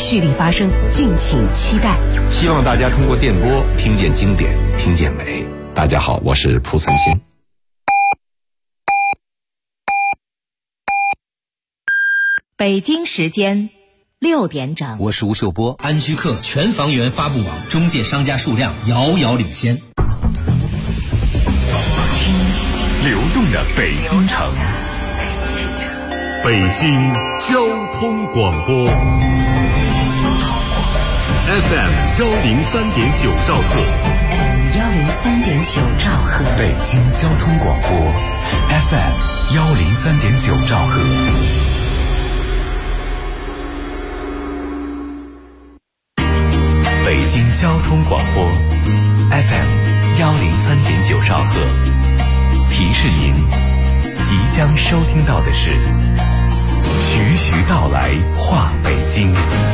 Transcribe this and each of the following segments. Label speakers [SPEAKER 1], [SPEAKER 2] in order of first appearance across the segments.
[SPEAKER 1] 蓄力发声，敬请期待。
[SPEAKER 2] 希望大家通过电波听见经典，听见美。大家好，我是蒲存昕。
[SPEAKER 1] 北京时间6点整，
[SPEAKER 3] 我是吴秀波。
[SPEAKER 4] 安居客全房源发布网中介商家数量遥遥领先。
[SPEAKER 5] 听流动的北京城，北京交通广播 FM 103.9兆赫
[SPEAKER 1] 103.9兆赫，
[SPEAKER 5] 北京交通广播 FM 103.9兆赫。北京交通广播 FM 103.9兆赫，提示您即将收听到的是徐徐道来话北京。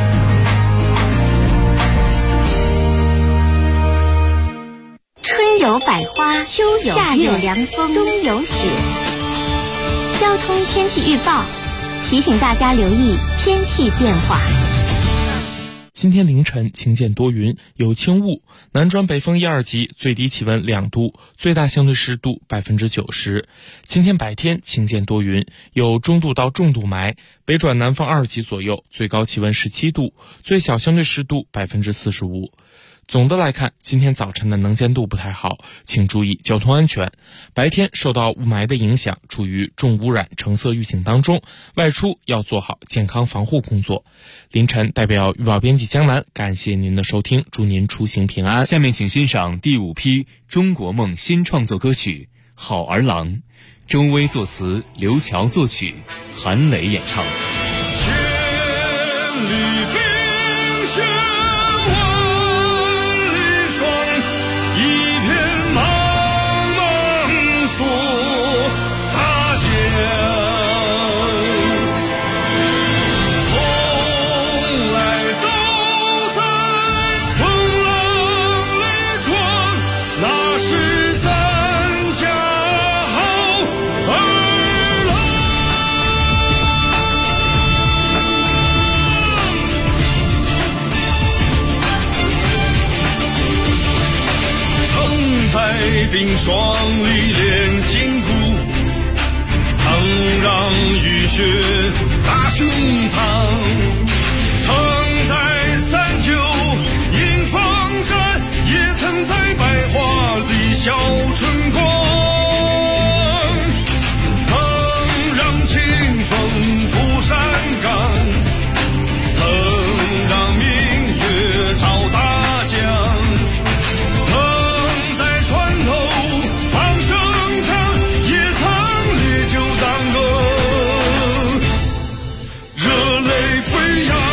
[SPEAKER 6] 春有百花，秋有夏有凉风，冬有雪。交通天气预报提醒大家留意天气变化。
[SPEAKER 7] 今天凌晨晴间多云，有轻雾，南转北风1、2级，最低气温2度，最大相对湿度90%。今天白天晴间多云，有中度到重度霾，北转南风2级左右，最高气温17度，最小相对湿度45%。总的来看，今天早晨的能见度不太好，请注意交通安全。白天受到雾霾的影响，处于重污染橙色预警当中，外出要做好健康防护工作。凌晨代表预报编辑江南，感谢您的收听，祝您出行平安。
[SPEAKER 5] 下面请欣赏第5批中国梦新创作歌曲《好儿郎》，周薇作词，刘乔作曲，韩磊演唱。
[SPEAKER 8] 千里冰雪万里霜，一片茫茫锁大江，从来都在风浪里闯，那是咱家好儿郎。曾在冰霜里练筋骨，曾让雨雪打胸膛，曾在39迎风战，也曾在百花里笑春光，曾让清风拂山岗，曾让明月照大江，曾在船头放声唱，也曾烈酒当歌，热泪飞扬。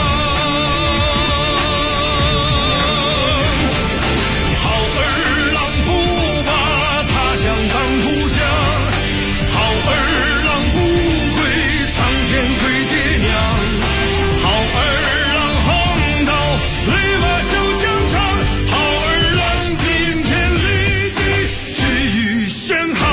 [SPEAKER 8] 好儿郎不把他乡当故乡，好儿郎不归苍天跪爹娘，好儿郎横刀立马小疆场，好儿郎顶天立地气宇轩昂。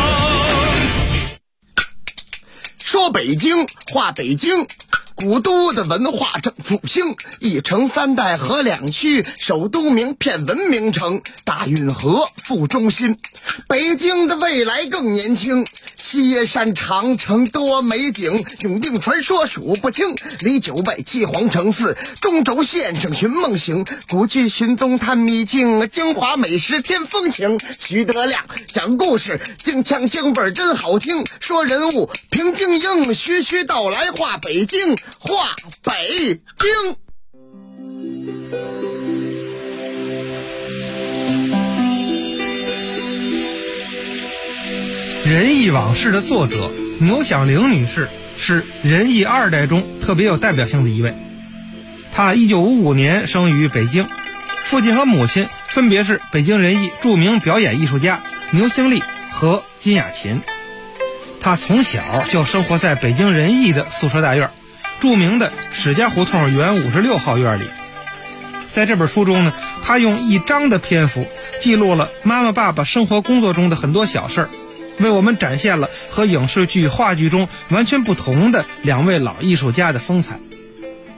[SPEAKER 9] 说北京话北京，古都的文化正复兴，一城三代河两区，首都名片文明城，大运河副中心。北京的未来更年轻，西耶山长城多美景，永定传说数不清，离九外七皇城寺，中轴线上寻梦行，古剧寻踪探秘境，京华美食添风情。徐德亮讲故事，京腔京味儿真好听，说人物评京英，徐徐道来话北京，话北京。
[SPEAKER 10] 仁义往事的作者牛响铃女士是仁义2代中特别有代表性的一位。她1955年生于北京，父亲和母亲分别是北京人艺著名表演艺术家牛兴利和金雅琴。她从小就生活在北京人艺的宿舍大院，著名的史家胡同原56号院里。在这本书中呢，她用1章的篇幅记录了妈妈爸爸生活工作中的很多小事儿，为我们展现了和影视剧话剧中完全不同的2位老艺术家的风采。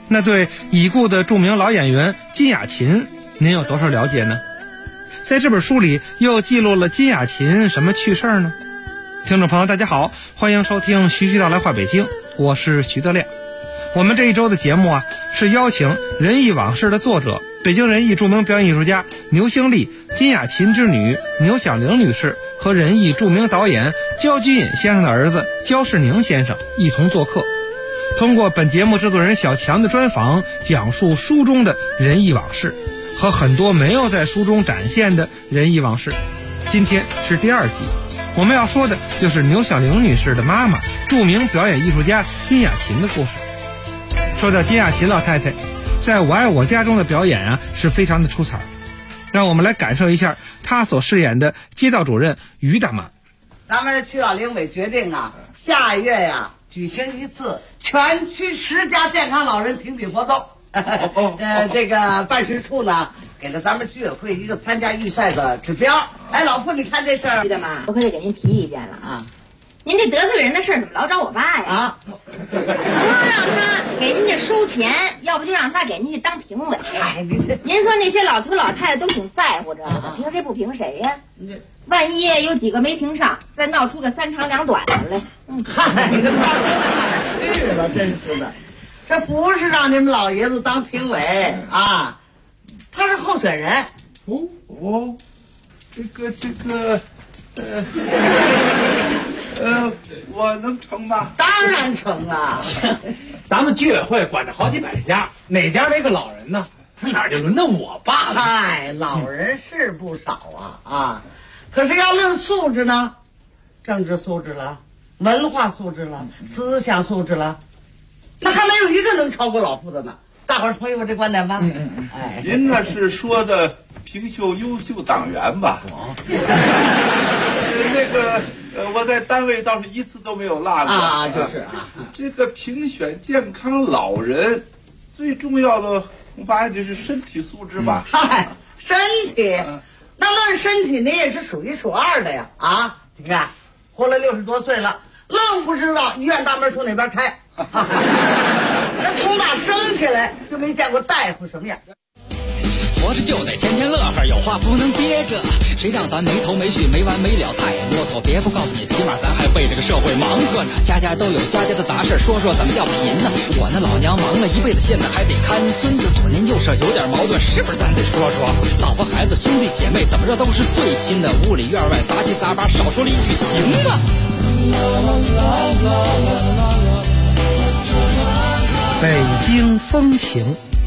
[SPEAKER 10] 那对已故的著名老演员金雅琴，您有多少了解呢？在这本书里又记录了金雅琴什么趣事儿呢？听众朋友大家好，欢迎收听徐徐道来话北京，我是徐德亮。我们这一周的节目是邀请仁义往事的作者，北京人艺著名表演艺术家牛兴利、金雅琴之女牛小玲女士和仁义著名导演焦菊隐先生的儿子焦世宁先生一同做客，通过本节目制作人小强的专访，讲述书中的仁义往事和很多没有在书中展现的仁义往事。今天是第2集，我们要说的就是牛小玲女士的妈妈，著名表演艺术家金雅琴的故事。说到金雅琴老太太，在我爱我家中的表演是非常的出彩，让我们来感受一下她所饰演的街道主任于大妈。
[SPEAKER 3] 咱们区委领委决定下月举行一次全区10家健康老人评比活动。这个办事处呢给了咱们居委会一个参加预赛的指标。哎，老傅，你看这事儿，
[SPEAKER 11] 于大妈，我可得给您提意见了您这得罪人的事儿怎么老找我爸呀？不是让他给您家收钱，要不就让他给您去当评委。您说那些老头老太太都挺在乎这个，凭谁不凭谁呀？万一有几个没评上，再闹出个3长2短的来，
[SPEAKER 3] 嗨，这哪去了？真是的，这不是让你们老爷子当评委他是候选人。
[SPEAKER 12] 我能成吗？
[SPEAKER 3] 当然成啊！
[SPEAKER 12] 咱们居委会管着好几百家，哪家没个老人呢？哪就轮到我爸了？
[SPEAKER 3] 嗨，老人是不少可是要论素质呢，政治素质了，文化素质了，思想素质了，那还没有一个能超过老傅的呢。大伙儿同意我这观点吧？
[SPEAKER 12] 您那是说的评秀优秀党员吧？我在单位倒是一次都没有落过
[SPEAKER 3] 就是
[SPEAKER 12] 这个评选健康老人，最重要的恐怕还得是身体素质吧？
[SPEAKER 3] 身体，那论身体你也是数1数2的呀！你看，活了60多岁了，愣不知道医院大门从哪边开。那从打生起来就没见过大夫什么样。
[SPEAKER 13] 活着就得天天乐呵，有话不能憋着，谁让咱没头没绪没完没了太啰嗦。别不告诉你，起码咱还为这个社会忙活呢。家家都有家家的杂事，说说怎么叫贫呢？我那老娘忙了一辈子，现在还得看孙子，左邻右舍有点矛盾，是不是咱得说说？老婆孩子兄弟姐妹怎么着都是最亲的，屋里院外杂七杂八，少说了一句行啊。
[SPEAKER 10] 北京风情。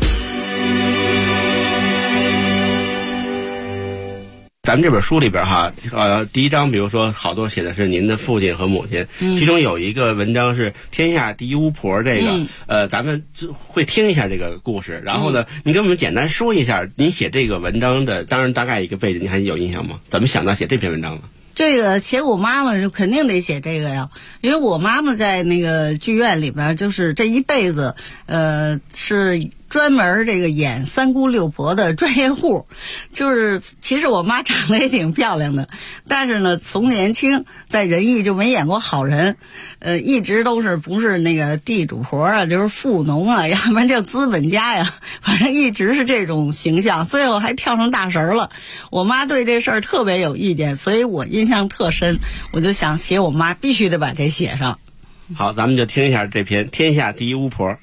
[SPEAKER 14] 咱们这本书里边第1章比如说好多写的是您的父亲和母亲，其中有一个文章是天下第一巫婆，这个咱们会听一下这个故事，然后呢您跟我们简单说一下您写这个文章的当然大概一个背景，你还有印象吗？怎么想到写这篇文章呢？
[SPEAKER 3] 这个写我妈妈就肯定得写这个呀，因为我妈妈在那个剧院里边就是这一辈子是专门这个演3姑6婆的专业户，就是其实我妈长得也挺漂亮的，但是呢从年轻在仁义就没演过好人，一直都是不是那个地主婆就是富农要不然就资本家呀，反正一直是这种形象，最后还跳上大神了。我妈对这事儿特别有意见，所以我印象特深，我就想写我妈必须得把这写上。
[SPEAKER 14] 好，咱们就听一下这篇天下第一巫婆。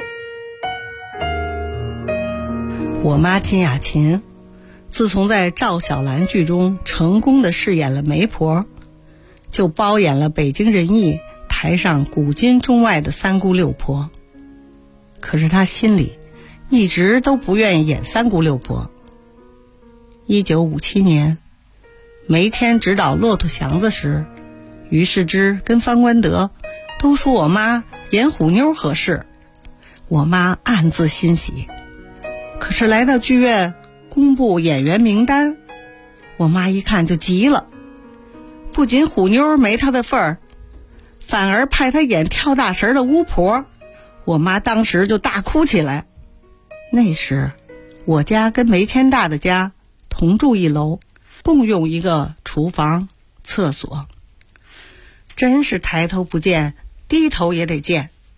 [SPEAKER 3] 我妈金雅琴，自从在赵小兰剧中成功的饰演了媒婆，就包演了北京人艺台上古今中外的3姑6婆。可是她心里一直都不愿意演3姑6婆。1957年，梅天指导《骆驼祥子》时，于世之跟方官德都说我妈演虎妞合适，我妈暗自欣喜。可是来到剧院公布演员名单，我妈一看就急了，不仅虎妞没她的份儿，反而派她演跳大神的巫婆。我妈当时就大哭起来。那时我家跟梅千大的家同住一楼，共用一个厨房厕所，真是抬头不见低头也得见。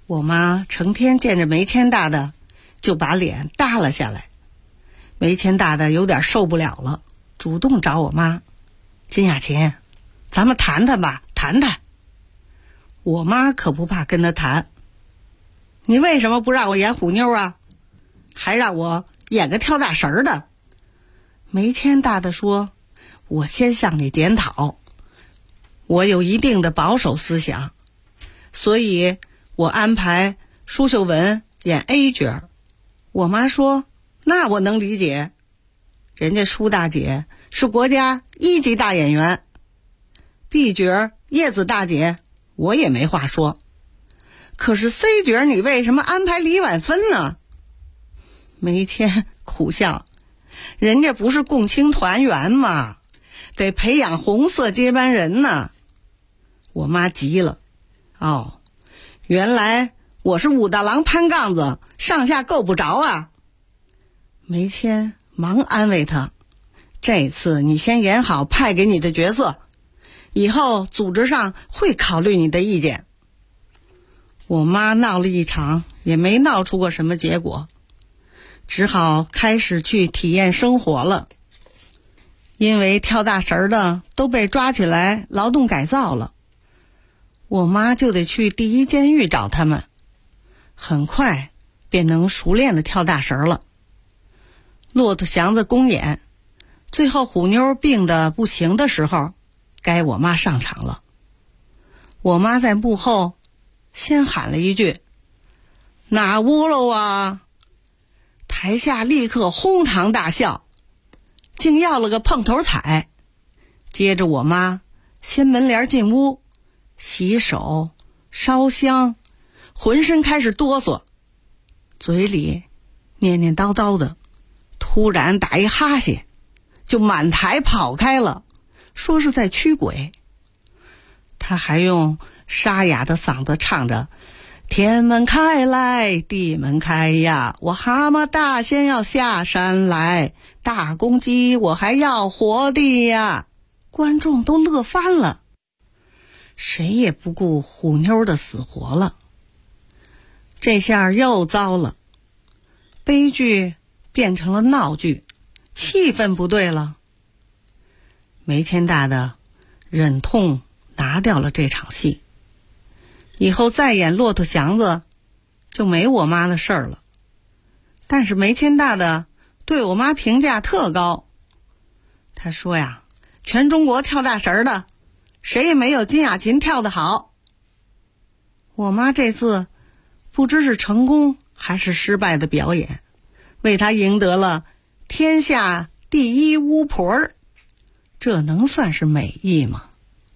[SPEAKER 3] 我妈成天见着煤谦大大，就把脸耷拉下来。煤谦大大有点受不了了，主动找我妈：“金雅琴，咱们谈谈吧，谈谈。”我妈可不怕跟他谈。你为什么不让我演虎妞啊？还让我演个跳大神的？煤谦大大说：“我先向你检讨，我有一定的保守思想，所以我安排舒秀文演 A 角。”我妈说：“那我能理解，人家舒大姐是国家1级大演员。B 角叶子大姐我也没话说，可是 C 角你为什么安排李婉芬呢？”煤谦苦笑：“人家不是共青团员吗？得培养红色接班人呢。”我妈急了：“哦，原来我是武大郎攀杠子，上下够不着啊。”煤谦忙安慰他：“这次你先演好派给你的角色，以后组织上会考虑你的意见。”我妈闹了一场，也没闹出过什么结果，只好开始去体验生活了。因为跳大神的都被抓起来劳动改造了，我妈就得去第一监狱找他们，很快便能熟练的跳大神了。骆驼祥子公演，最后虎妞病得不行的时候，该我妈上场了。我妈在幕后先喊了一句：“哪屋喽啊！”台下立刻哄堂大笑，竟要了个碰头彩。接着我妈掀门帘进屋，洗手烧香，浑身开始哆嗦，嘴里念念叨叨的，突然打一哈欠，就满台跑开了，说是在驱鬼。他还用沙哑的嗓子唱着：“天门开来，地门开呀，我蛤蟆大仙要下山来，大公鸡我还要活的呀。”观众都乐翻了，谁也不顾虎妞的死活了。这下又糟了，悲剧变成了闹剧，气氛不对了。煤谦大大忍痛拿掉了这场戏，以后再演骆驼祥子就没我妈的事儿了。但是煤谦大大对我妈评价特高，他说呀，全中国跳大神的谁也没有金雅琴跳得好。我妈这次不知是成功还是失败的表演，为她赢得了天下第一巫婆儿，这能算是美意吗？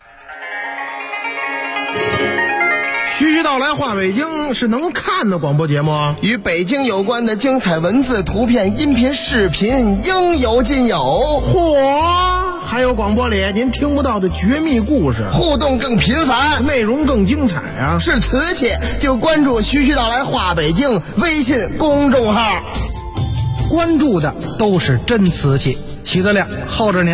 [SPEAKER 15] 徐徐道来话北京是能看的广播节目，
[SPEAKER 9] 与北京有关的精彩文字、图片、音频、视频应有尽有。
[SPEAKER 15] 嚯！还有广播里您听不到的绝密故事，
[SPEAKER 9] 互动更频繁，
[SPEAKER 15] 内容更精彩啊！
[SPEAKER 9] 是瓷器就关注徐徐道来话北京微信公众号，
[SPEAKER 15] 关注的都是真瓷器。徐德亮候着您。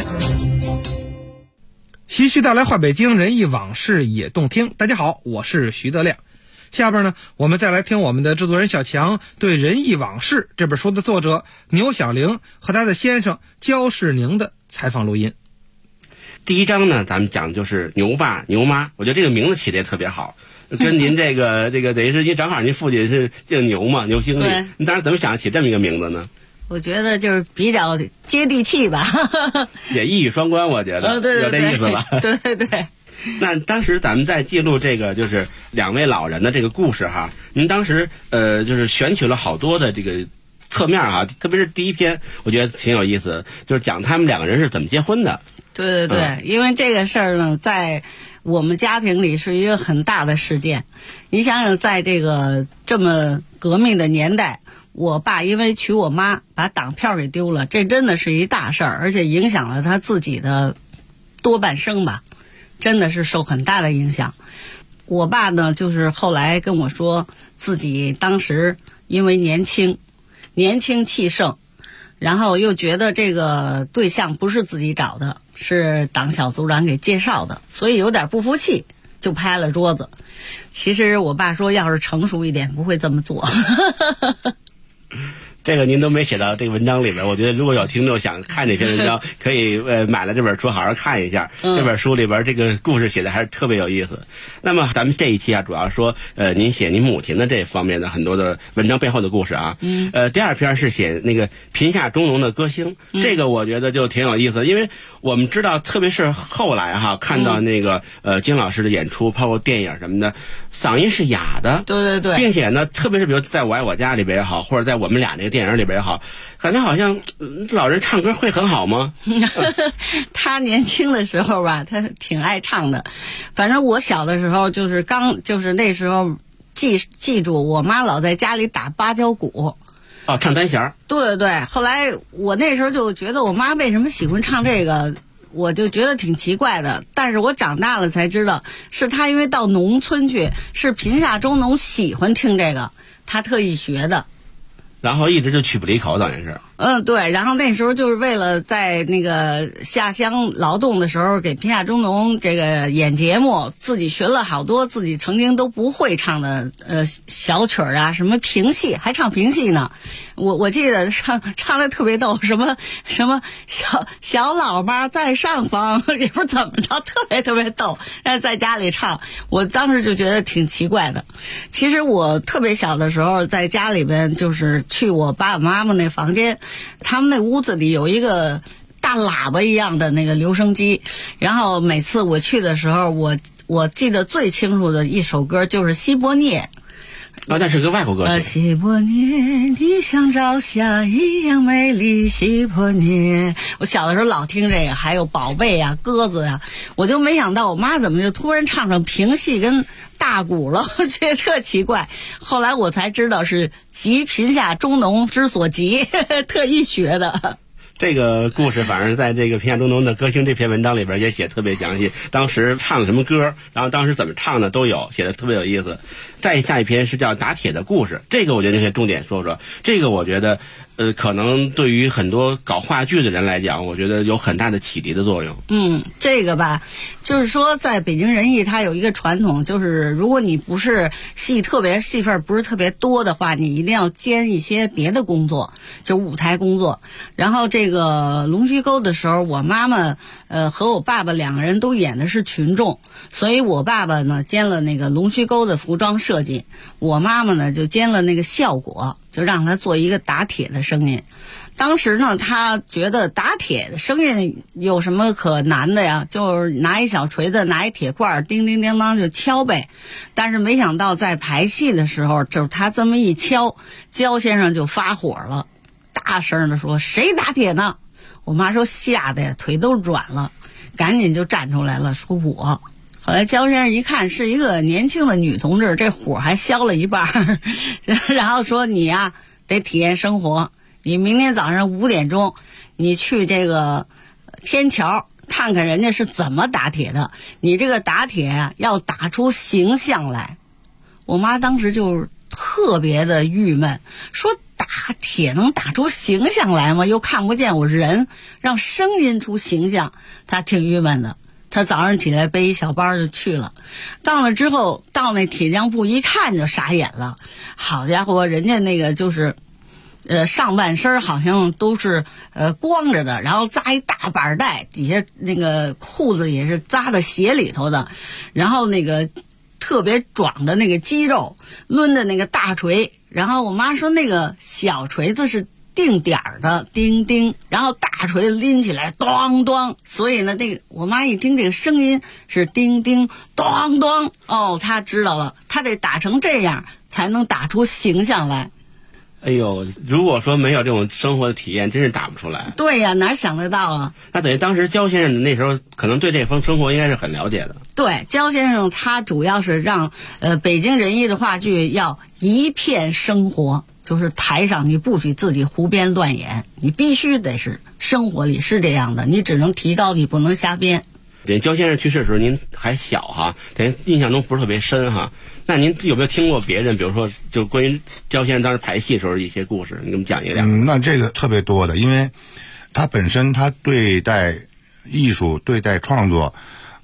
[SPEAKER 15] 徐徐道来话北京，人忆往事也动听。大家好，我是徐德亮。下边呢，我们再来听我们的制作人小强对《人忆往事》这本书的作者牛小玲和他的先生焦世宁的采访录音。
[SPEAKER 14] 第一章呢，咱们讲的就是牛爸牛妈，我觉得这个名字起的也特别好，跟您这个等于是您正好您父亲是姓牛嘛，牛经理，您当时怎么想起这么一个名字呢？
[SPEAKER 3] 我觉得就是比较接地气吧，
[SPEAKER 14] 也一语双关，我觉得
[SPEAKER 3] 对
[SPEAKER 14] 有这意思吧？
[SPEAKER 3] 对对对。
[SPEAKER 14] 那当时咱们在记录这个就是两位老人的这个故事哈，您当时就是选取了好多的这个侧面哈，特别是第一篇，我觉得挺有意思，就是讲他们两个人是怎么结婚的。
[SPEAKER 3] 对对对，因为这个事儿呢，在我们家庭里是一个很大的事件。你想想，在这个这么革命的年代，我爸因为娶我妈，把党票给丢了，这真的是一大事儿，而且影响了他自己的多半生吧，真的是受很大的影响。我爸呢，就是后来跟我说，自己当时因为年轻气盛，然后又觉得这个对象不是自己找的，是党小组长给介绍的，所以有点不服气， 就拍了桌子。其实我爸说，要是成熟一点，不会这么做。
[SPEAKER 14] 这个您都没写到这个文章里边，我觉得如果有听众想看这篇文章，可以买了这本书好好看一下。这本书里边这个故事写的还是特别有意思。那么咱们这一期啊，主要说您写您母亲的这方面的很多的文章背后的故事啊。第二篇是写那个贫下中农的歌星，这个我觉得就挺有意思，因为我们知道，特别是后来哈看到那个金老师的演出，包括电影什么的，嗓音是哑的。
[SPEAKER 3] 对对对，
[SPEAKER 14] 并且呢，特别是比如在我爱我家里边也好，或者在我们俩那个电影里边也好，感觉好像老人唱歌会很好吗？
[SPEAKER 3] 他年轻的时候吧，他挺爱唱的。反正我小的时候就是那时候记住，我妈老在家里打芭蕉鼓。
[SPEAKER 14] 哦，唱单弦。
[SPEAKER 3] 对对对，后来我那时候就觉得我妈为什么喜欢唱这个，我就觉得挺奇怪的。但是我长大了才知道，是她因为到农村去，是贫下中农喜欢听这个，她特意学的。
[SPEAKER 14] 然后一直就曲不离口，等于是。
[SPEAKER 3] 对，然后那时候就是为了在那个下乡劳动的时候给贫下中农这个演节目，自己学了好多自己曾经都不会唱的小曲儿啊，什么评戏，还唱评戏呢。我记得唱的特别逗，什么小老妈在上方，也不怎么着，特别逗。在家里唱，我当时就觉得挺奇怪的。其实我特别小的时候，在家里边就是去我爸爸妈妈那房间。他们那屋子里有一个大喇叭一样的那个留声机，然后每次我去的时候，我记得最清楚的一首歌就是西伯涅。
[SPEAKER 14] 那是个外国歌曲。
[SPEAKER 3] 西伯涅，你像朝霞一样美丽，西伯涅。我小的时候老听这个，还有宝贝啊、鸽子啊，我就没想到我妈怎么就突然唱上评戏跟大鼓了，我觉得特奇怪。后来我才知道是急贫下中农之所急，特意学的。
[SPEAKER 14] 这个故事反正在这个贫下中农的歌星这篇文章里边也写特别详细，当时唱了什么歌，然后当时怎么唱的都有，写的特别有意思。再下一篇是叫打铁的故事，这个我觉得可以重点说说。这个我觉得可能对于很多搞话剧的人来讲，我觉得有很大的启迪的作用。
[SPEAKER 3] 这个吧，就是说在北京人艺它有一个传统，就是如果你不是戏份不是特别多的话，你一定要兼一些别的工作，就舞台工作。然后这个龙须沟的时候，我妈妈和我爸爸两个人都演的是群众，所以我爸爸呢兼了那个龙须沟的服装设计，我妈妈呢就兼了那个效果，就让他做一个打铁的声音。当时呢，他觉得打铁的声音有什么可难的呀？就是拿一小锤子，拿一铁罐，叮叮叮当就敲呗。但是没想到在排戏的时候，就是他这么一敲，焦先生就发火了，大声的说：“谁打铁呢？”我妈说吓得呀腿都软了，赶紧就站出来了，说我。后来焦先生一看是一个年轻的女同志，这火还消了一半，然后说你呀得体验生活，你明天早上5点钟你去这个天桥看看人家是怎么打铁的，你这个打铁啊要打出形象来。我妈当时就特别的郁闷，说打铁能打出形象来吗？又看不见我人，让声音出形象，她挺郁闷的。他早上起来背一小包就去了，到了之后到那铁匠铺一看就傻眼了，好家伙，人家那个就是上半身好像都是光着的，然后扎一大板带，底下那个裤子也是扎在鞋里头的，然后那个特别壮的那个肌肉，抡的那个大锤，然后我妈说那个小锤子是定点的叮叮，然后大锤子拎起来咚咚，所以呢那个我妈一听这个声音是叮叮咚咚，她知道了，她得打成这样才能打出形象来。
[SPEAKER 14] 哎呦，如果说没有这种生活的体验，真是打不出来。
[SPEAKER 3] 对呀，哪想得到啊？
[SPEAKER 14] 那等于当时焦先生那时候可能对这份生活应该是很了解的。
[SPEAKER 3] 对，焦先生他主要是让北京人艺的话剧要一片生活，就是台上你不许自己胡编乱演，你必须得是生活里是这样的，你只能提高，你不能瞎编。
[SPEAKER 14] 焦先生去世的时候您还小哈，等于印象中不是特别深哈。那您有没有听过别人，比如说就关于焦先生当时排戏时候一些故事，你给我们讲一讲？
[SPEAKER 16] 那这个特别多的，因为他本身他对待艺术、对待创作，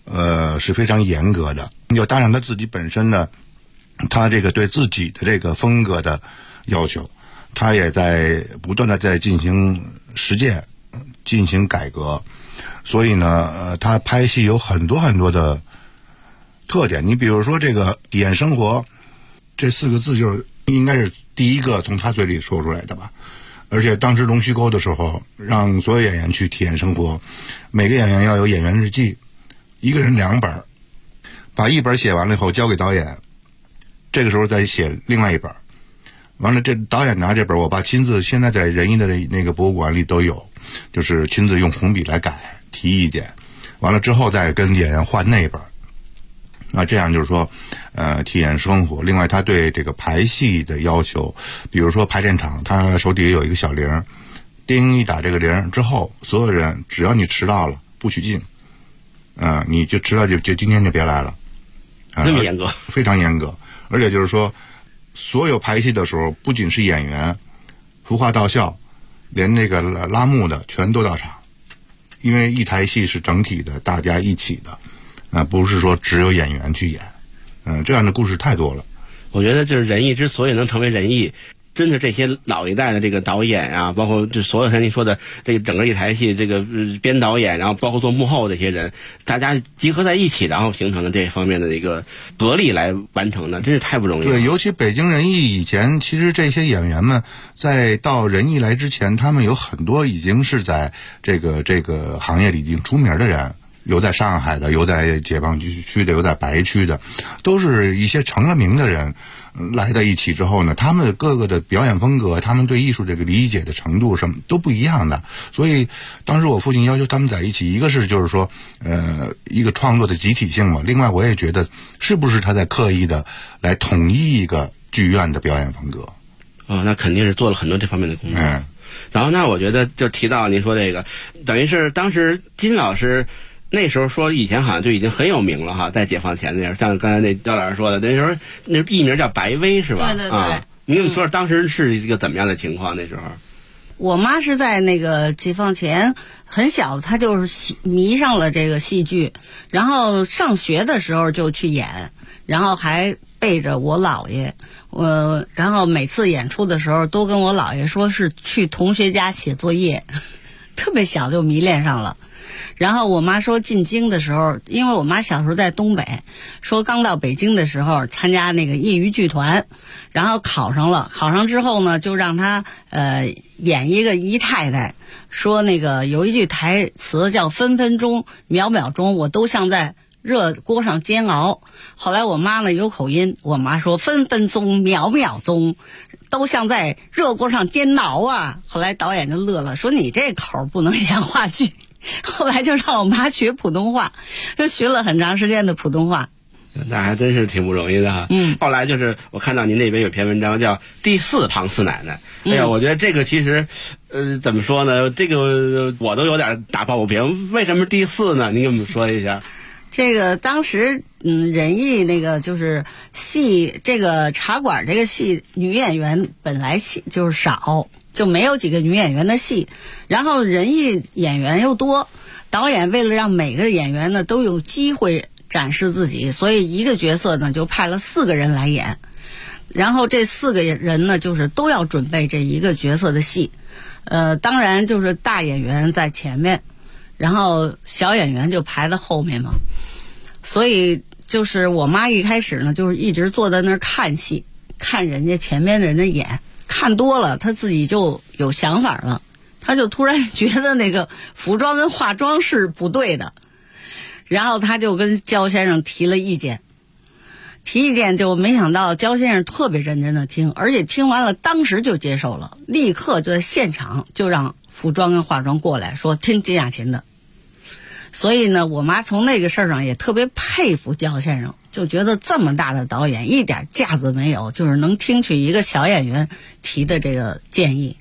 [SPEAKER 16] 是非常严格的。就当然他自己本身呢，他这个对自己的这个风格的要求，他也在不断的在进行实践，进行改革。所以呢，他拍戏有很多很多的特点。你比如说这个体验生活这4个字，就是应该是第一个从他嘴里说出来的吧。而且当时龙须沟的时候，让所有演员去体验生活，每个演员要有演员日记，一个人2本，把一本写完了以后交给导演，这个时候再写另外一本。完了，这导演拿这本，我爸亲自现在在仁义的那个博物馆里都有，就是亲自用红笔来改，提意见，完了之后再跟演员换那本。那这样就是说，体验生活。另外，他对这个排戏的要求，比如说排练场，他手底下有一个小铃，叮一打这个铃之后，所有人只要你迟到了，不许进，你就迟到就今天就别来了。
[SPEAKER 14] 那么严格？
[SPEAKER 16] 非常严格。而且就是说，所有排戏的时候，不仅是演员、服化道校，连那个拉幕的全都到场，因为一台戏是整体的，大家一起的。不是说只有演员去演，这样的故事太多了。
[SPEAKER 14] 我觉得就是仁义之所以能成为仁义，真的这些老一代的这个导演啊，包括这所有像您说的这个整个一台戏这个编导演，然后包括做幕后这些人，大家集合在一起，然后形成的这方面的一个合力来完成的，真是太不容易了。
[SPEAKER 16] 对，尤其北京仁义以前，其实这些演员们在到仁义来之前，他们有很多已经是在这个行业里已经出名的人。有在上海的，有在解放区的，有在白区的，都是一些成了名的人来在一起之后呢，他们各个的表演风格，他们对艺术这个理解的程度什么都不一样的。所以当时我父亲要求他们在一起，一个是就是说一个创作的集体性嘛，另外我也觉得是不是他在刻意的来统一一个剧院的表演风格。
[SPEAKER 14] 那肯定是做了很多这方面的工作。然后那我觉得就提到您说这个，等于是当时金老师那时候说以前好像就已经很有名了哈，在解放前那样，像刚才那焦老师说的，那时候那艺名叫白薇是吧？
[SPEAKER 3] 对对对。
[SPEAKER 14] 你跟我说当时是一个怎么样的情况？那时候，
[SPEAKER 3] 我妈是在那个解放前很小，她就是迷上了这个戏剧，然后上学的时候就去演，然后还背着我姥爷，然后每次演出的时候都跟我姥爷说是去同学家写作业，特别小就迷恋上了。然后我妈说进京的时候，因为我妈小时候在东北，说刚到北京的时候参加那个业余剧团，然后考上了，考上之后呢就让她演一个姨太太，说那个有一句台词叫分分钟秒秒钟我都像在热锅上煎熬。后来我妈呢有口音，我妈说分分钟秒秒钟都像在热锅上煎熬啊。后来导演就乐了，说你这口不能演话剧。后来就让我妈学普通话，就学了很长时间的普通话。
[SPEAKER 14] 那还真是挺不容易的哈。后来就是我看到您那边有篇文章叫《第4庞四奶奶》。哎呀，我觉得这个其实，怎么说呢？这个我都有点打抱不平。为什么是第4呢？您给我们说一下。
[SPEAKER 3] 这个当时，仁义那个就是戏，这个茶馆这个戏女演员本来戏就是少。就没有几个女演员的戏，然后仁义演员又多，导演为了让每个演员呢都有机会展示自己，所以一个角色呢就派了4个人来演，然后这4个人呢就是都要准备这一个角色的戏，当然就是大演员在前面，然后小演员就排在后面嘛，所以就是我妈一开始呢就是一直坐在那儿看戏，看人家前面的人的演。看多了，他自己就有想法了，他就突然觉得那个服装跟化妆是不对的，然后他就跟焦先生提了意见，就没想到焦先生特别认真的听，而且听完了当时就接受了，立刻就在现场就让服装跟化妆过来说听金雅琴的。所以呢，我妈从那个事儿上也特别佩服焦先生，就觉得这么大的导演一点架子没有，就是能听取一个小演员提的这个建议。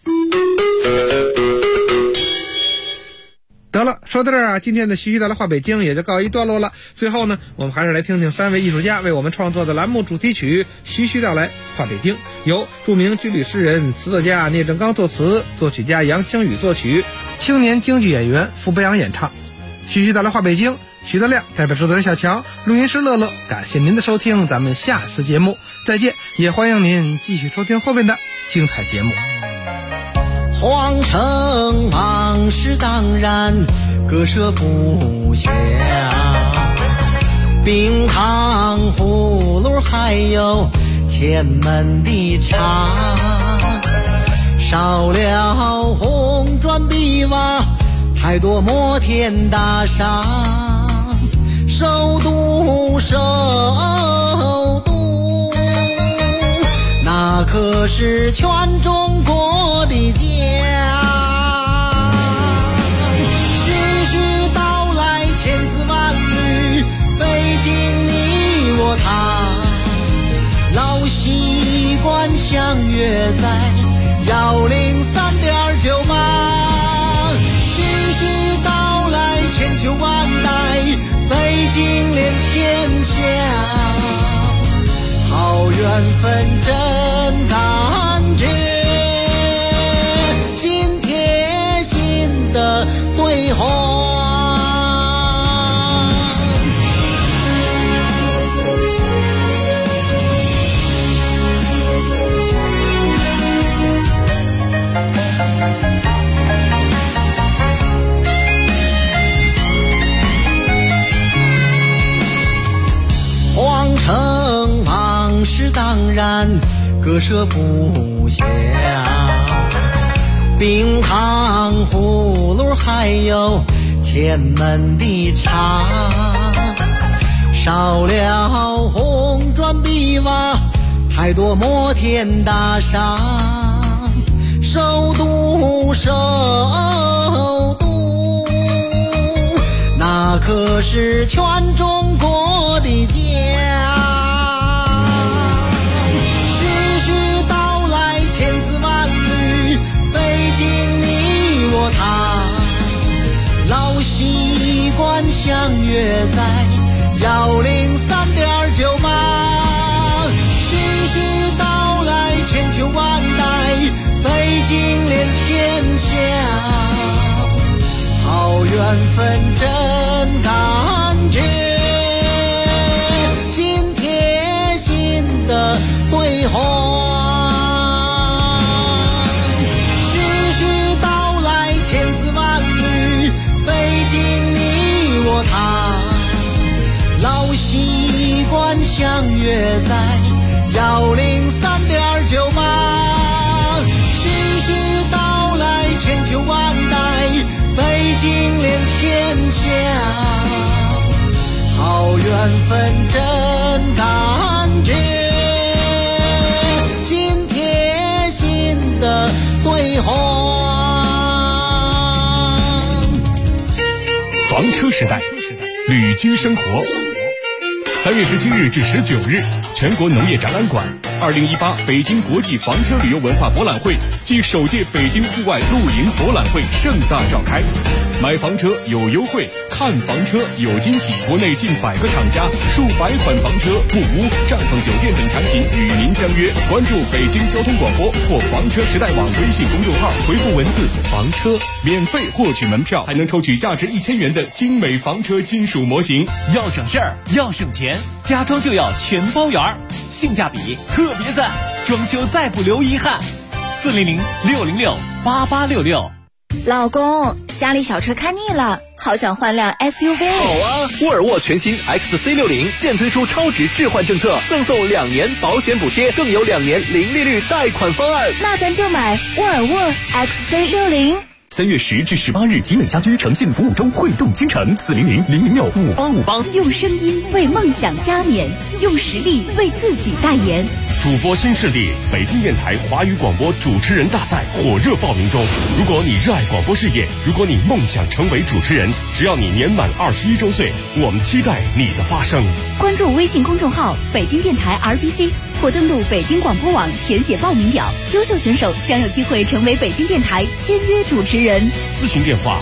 [SPEAKER 15] 得了，说到这儿啊，今天的徐徐的来话北京也就告一段落了。最后呢，我们还是来听听3位艺术家为我们创作的栏目主题曲《徐徐道来话北京》，由著名军旅诗人、词作家聂正刚作词，作曲家杨清宇作曲，青年京剧演员傅博洋演唱。徐徐道来话北京， 徐德亮代表制作人小强，录音师乐乐，感谢您的收听，咱们下次节目再见，也欢迎您继续收听后面的精彩节目。
[SPEAKER 17] 皇城往事当然割舍不下，冰糖葫芦还有前门的茶，少了红砖碧瓦，太多摩天大厦，首都那可是全中国的家。徐徐道来千丝万缕，北京你我他，老习惯相约在103.98。徐徐道来千秋万代，北京连天下，好缘分真感觉，心贴心的对话。皇城往事当然割舍不下，冰糖葫芦还有前门的茶，少了红砖碧瓦，太多摩天大厦，首都那可是全中国的家。徐徐道来千丝万缕，北京你我他，老习惯相约在103.98。徐徐道来千秋万代，北京连天下，好缘分真感觉，心贴心的对话。徐徐道来千丝万缕，北京你我他，老习惯相约在103.98。徐徐道来千秋万代，北京连天下，好缘分真感觉，心贴心的对话。
[SPEAKER 18] 房车时代，旅居生活。3月17日至19日，全国农业展览馆2018北京国际房车旅游文化博览会暨首届北京户外露营博览会盛大召开。买房车有优惠，看房车有惊喜。国内近100个厂家、数百款房车、木屋、帐篷酒店等产品与您相约。关注北京交通广播或房车时代网微信公众号，回复文字“房车”，免费获取门票，还能抽取价值1000元的精美房车金属模型。
[SPEAKER 19] 要省事儿，要省钱，家装就要全包圆，性价比特别赞，装修再不留遗憾。400-606-8866。
[SPEAKER 1] 老公，家里小车看腻了，好想换辆 SUV。
[SPEAKER 20] 好啊，沃尔沃全新 XC60现推出超值置换政策，赠送2年保险补贴，更有2年零利率贷款方案。
[SPEAKER 1] 那咱就买沃尔沃 XC60。
[SPEAKER 20] 3月10至18日，集美家居诚信服务周汇动倾城，400-006-5858。
[SPEAKER 1] 用声音为梦想加冕，用实力为自己代言。
[SPEAKER 18] 主播新势力北京电台华语广播主持人大赛火热报名中。如果你热爱广播事业，如果你梦想成为主持人，只要你年满21周岁，我们期待你的发声。
[SPEAKER 1] 关注微信公众号北京电台 RBC， 或登录北京广播网填写报名表，优秀选手将有机会成为北京电台签约主持人。
[SPEAKER 18] 咨询电话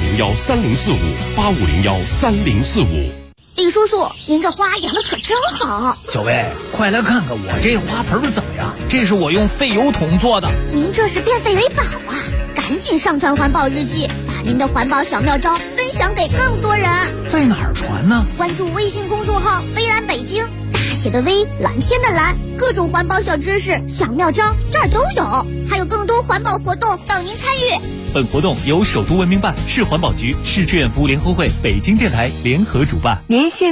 [SPEAKER 18] 85013045，85013045。
[SPEAKER 6] 李叔叔，您这花养的可真好。
[SPEAKER 19] 小薇，快来看看我这花盆怎么样？这是我用废油桶做的。
[SPEAKER 6] 您这是变废为宝啊！赶紧上传环保日记，把您的环保小妙招分享给更多人。
[SPEAKER 19] 在哪儿传呢？
[SPEAKER 6] 关注微信公众号微蓝北京，大写的微，蓝天的蓝，各种环保小知识、小妙招这儿都有，还有更多环保活动等您参与。
[SPEAKER 19] 本活动由首都文明办、市环保局、市志愿服务联合会、北京电台联合主办。
[SPEAKER 21] 您现